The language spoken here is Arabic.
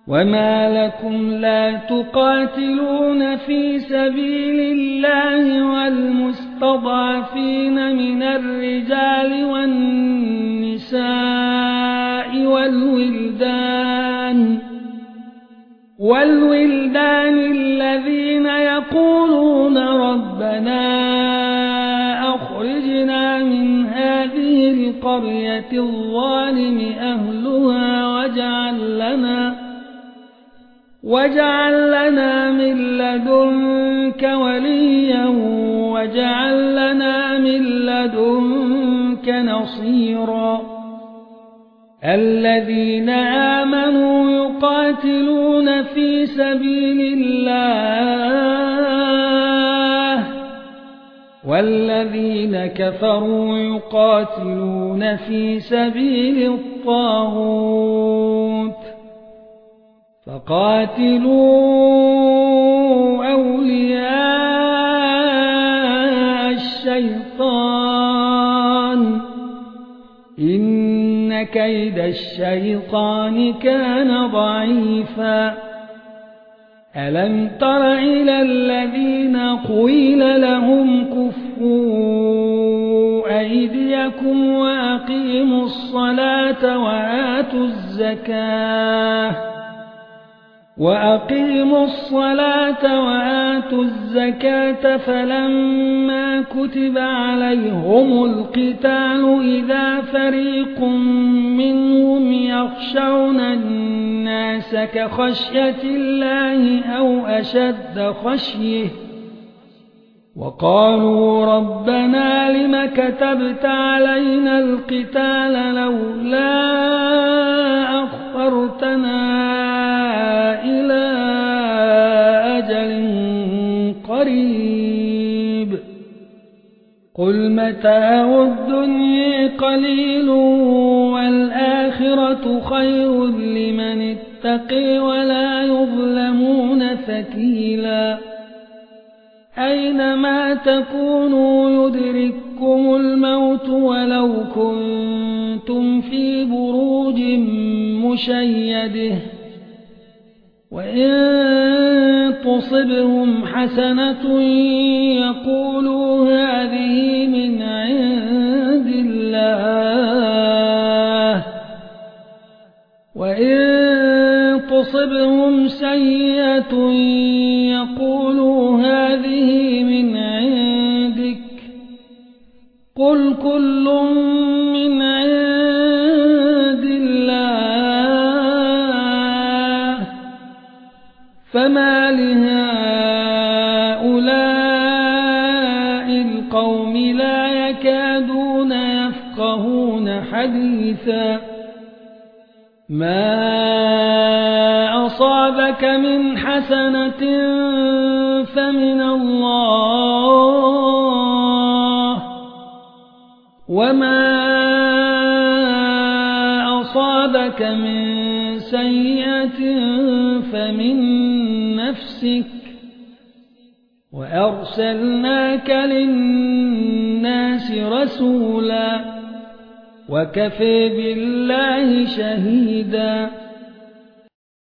وما لكم لا تقاتلون في سبيل الله والمستضعفين من الرجال والنساء والولدان الذين يقولون ربنا أخرجنا من هذه القرية الظالم أهلها واجعل لنا من لدنك وليا واجعل لنا من لدنك نصيرا الذين آمنوا يقاتلون في سبيل الله والذين كفروا يقاتلون في سبيل الطاغوت فقاتلوا أولياء الشيطان إن كيد الشيطان كان ضعيفا ألم تر إلى الذين قيل لهم كفوا أيديكم وأقيموا الصلاة وآتوا الزكاة فلما كتب عليهم القتال إذا فريق منهم يخشون الناس كخشية الله أو أشد خشية وقالوا ربنا لم كتبت علينا القتال لولا أخرتنا إلى أجل قريب قل متاع الدنيا قليل والآخرة خير لمن اتقي ولا يظلمون فتيلا أينما تكونوا يدرككم الموت ولو كنتم في بروج مشيدة وإن تصبهم حسنة يقولوا هذه من عند الله وإن تصبهم سيئة يقولوا هذه من عندك قل كل من عند الله فما لهؤلاء القوم لا يكادون يفقهون حديثا ما أصابك من حسنة فمن الله وما أصابك من سيئة فمن نفسك وأرسلناك للناس رسولا وكفى بالله شهيدا